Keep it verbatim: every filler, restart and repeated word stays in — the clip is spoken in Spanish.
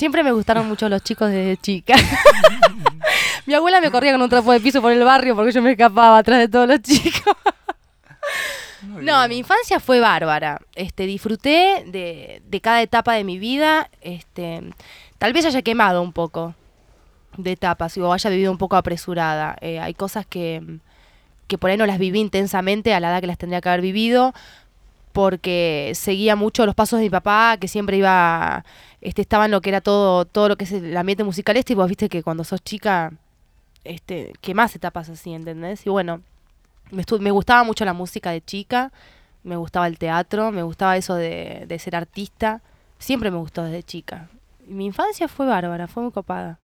siempre me gustaron mucho los chicos desde chica. Mi abuela me corría con un trapo de piso por el barrio porque yo me escapaba atrás de todos los chicos. Muy No, bien. mi infancia fue bárbara. Este, disfruté de, de cada etapa de mi vida. Este, tal vez haya quemado un poco de etapas o haya vivido un poco apresurada. Eh, hay cosas que, que por ahí no las viví intensamente a la edad que las tendría que haber vivido, porque seguía mucho los pasos de mi papá, que siempre iba, este, estaba en lo que era todo, todo lo que es el ambiente musical este, y vos viste que cuando sos chica, este, que más etapas así, ¿entendés? Y bueno, me, estu- me gustaba mucho la música de chica, me gustaba el teatro, me gustaba eso de, de ser artista, siempre me gustó desde chica. Y mi infancia fue bárbara, fue muy copada.